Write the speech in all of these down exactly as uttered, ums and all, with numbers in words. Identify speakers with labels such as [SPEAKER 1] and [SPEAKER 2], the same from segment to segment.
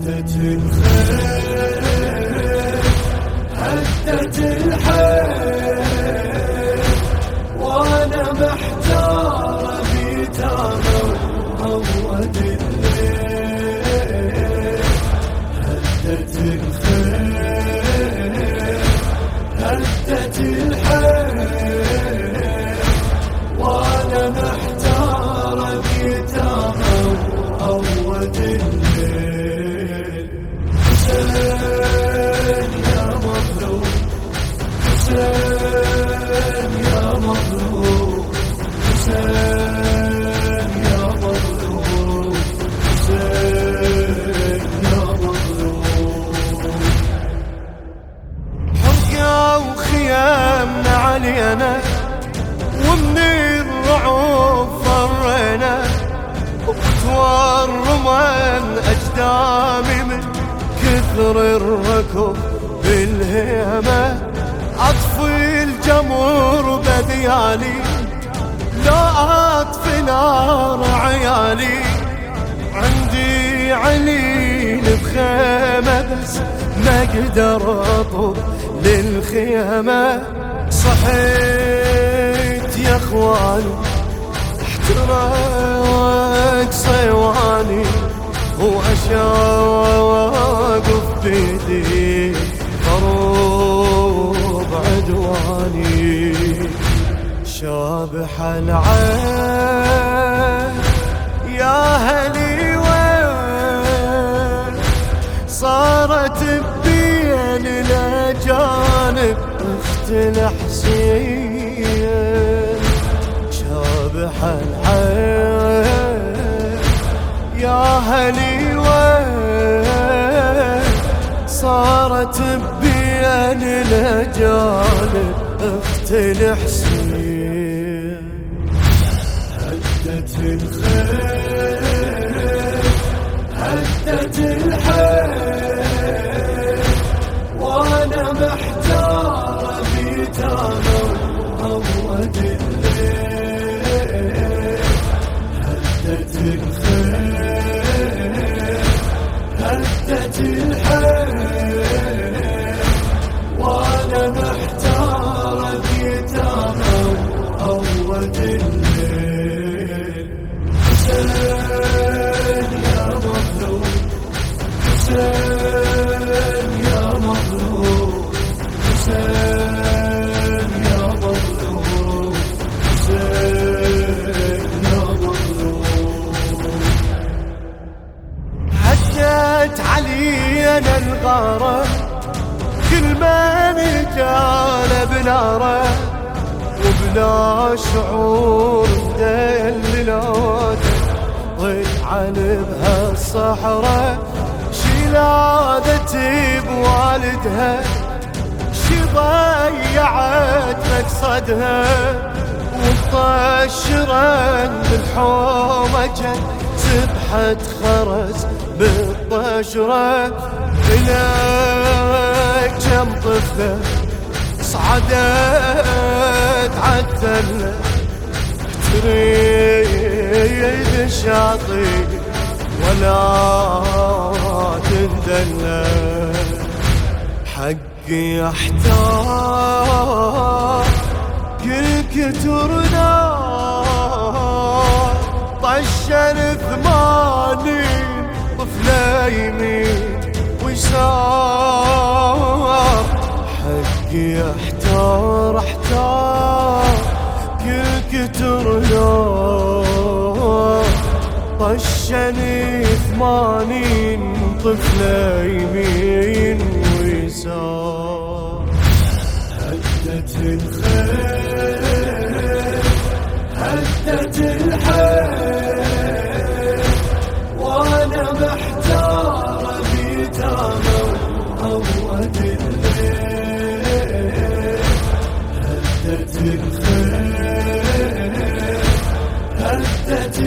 [SPEAKER 1] هدت الخير هدت الحيل وانا محتار بيتامى وهود الليل. هدت الخير هدت الحيل وانا محتار بيتامى وهود الليل. حسين يا مظلوم حسين يا مظلوم حسين يا مظلوم حسين يا مظلوم. حرقة وخيامنا علينا ومن الرعوب فرينا وتورمن أجدامي من كثر الركض بالهيمة. أطفي الجمر بذيالي لا أطفي نار عيالي. عندي عليل بخيمة بس ما أقدر أطب للخيمة. صحيت يا اخواني احترق صيواني واشاقف بيدي ضروب عدواني. شابح العين يا هلي وين صارت بين الاجانب اخت الحسين. شابح العين يا هلي وين صارت بين الاجانب اخت الحسين. هدت الخير هدت الحيل وانا محتار بيتامى وهود الليل. هدت الخير هدت الحيل وانا محتار بيتامى وهود الليل. حسين يا مظلوم حسين يا مظلوم حسين يا مظلوم حسين يا مظلوم. هدت علينا الغارة كل ما نجال بناره وبلا شعور دللاته. ضيت عن بهالصحراء شيلادتي بوالدها شي ضيعت مقصدها. وطشرا بالحومة سبحت خرز بالطشرة. إليك كم طفلة صعدت عالتلة تريد الشاطئ ولا تندلة. حقي احتار كل كتر نار طشن ثمانين طفلة يمين ويسار. حقي احتار احتار كل كتر نار طشني ثمانين طفلة يمين ويسار. هدت الخير هدت الحيل وانا محتار بيتامى وهود الليل. هدت الخير هدت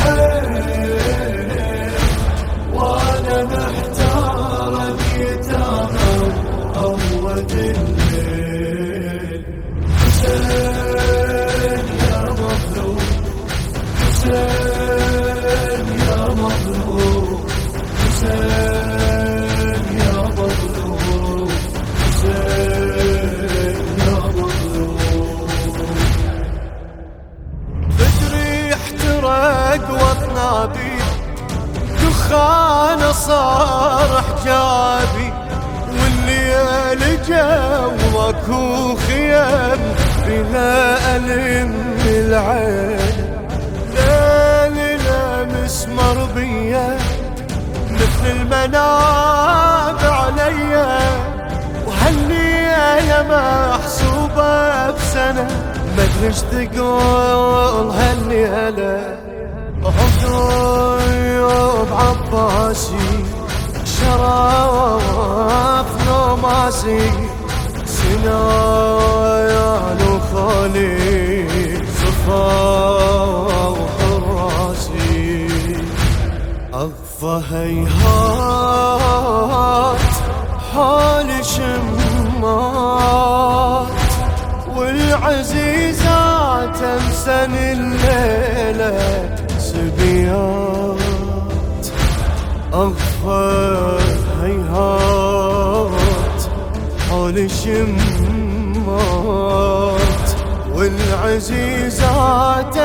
[SPEAKER 1] الحيل وانا محتار بيتامى وهود الليل. حسين
[SPEAKER 2] اقوى طنابي، دخان صار حجابي، والليل جو ماكو خيم بلا ألم العين، ليل مسمر بيا مثل المنام عليا، وهالليلة محسوبة بسنة مدري ايش تقول هالليلة. عقب عباسي شرف نوماسي، سنان وخالي صفا وحراسي، أغفى هيهات حالي شمات، والعزيزات أمسن الليلة سبيات، أغفى هيهات حالي شمات، والعزيزات